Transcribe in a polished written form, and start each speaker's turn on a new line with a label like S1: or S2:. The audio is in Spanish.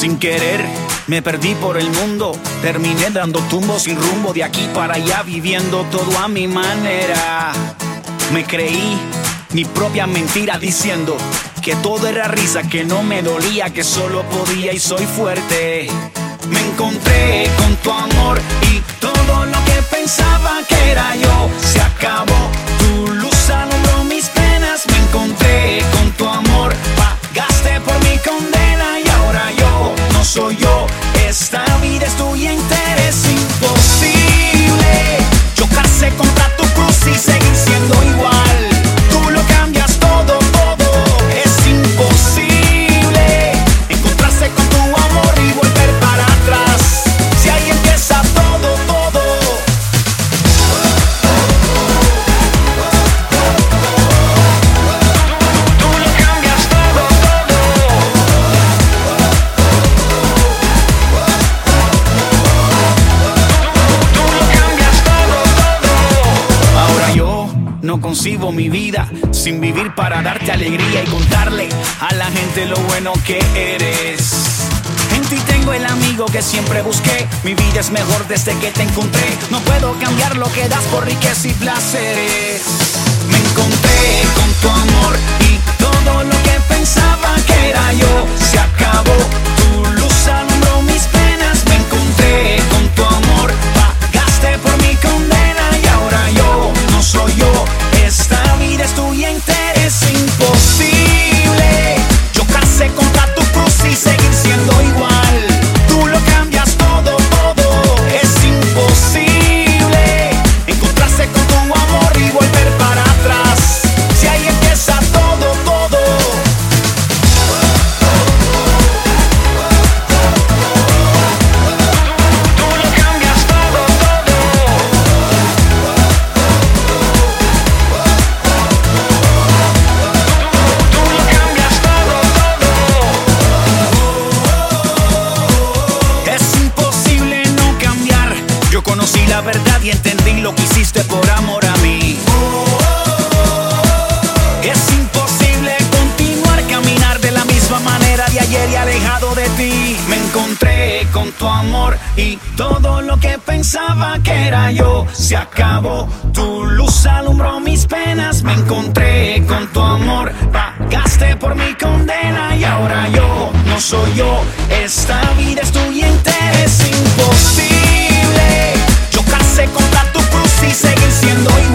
S1: Sin querer me perdí por el mundo, terminé dando tumbos sin rumbo, de aquí para allá viviendo todo a mi manera. Me creí mi propia mentira diciendo que todo era risa, que no me dolía, que solo podía y soy fuerte. Me encontré con tu amor y todo lo que pensaba que era yo se acabó. Tu luz alumbró mis penas. Me encontré con tu amor, pagaste por mi condena y ahora yo no soy yo. Esta vida es tuya entera, es imposible chocarse contra tu cruz y seguir siendo igual. Tú lo cambias todo, todo. Es imposible encontrarse con tu amor y volver para atrás. Si ahí empieza todo, todo. Tú lo cambias todo, todo. Tú lo cambias todo, todo. Ahora yo no concibo mi vida sin vivir para darte alegría y contarle a la gente lo bueno que eres. En ti tengo el amigo que siempre busqué. Mi vida es mejor desde que te encontré. No puedo cambiar lo que das por riqueza y placeres. Me encontré con tu amor y todo lo que pensaba que era yo se acabó. Tu luz alumbró mis penas. Me encontré con tu amor, pagaste por mi condena y ahora yo no soy yo. Esta vida es tuya entera, es imposible chocarse contra tu cruz y seguir siendo igual. Tú lo cambias todo, todo. Es imposible encontrarse con tu amor y volver para atrás. Si ahí empieza todo, todo. Tú lo cambias todo, todo. Tú lo cambias todo, todo. Es imposible no cambiar. Yo conocí la verdad y entendí lo que hiciste por amor a mí. Es imposible continuar, caminar de la misma manera de ayer y alejado de ti. Me encontré con tu amor y todo lo que pensaba que era yo se acabó. Tu luz alumbró mis penas. Me encontré con tu amor, pagaste por mi condena y ahora yo no soy yo. Esta vida es tuya entera, es imposible chocarse contra tu cruz y seguir siendo igual.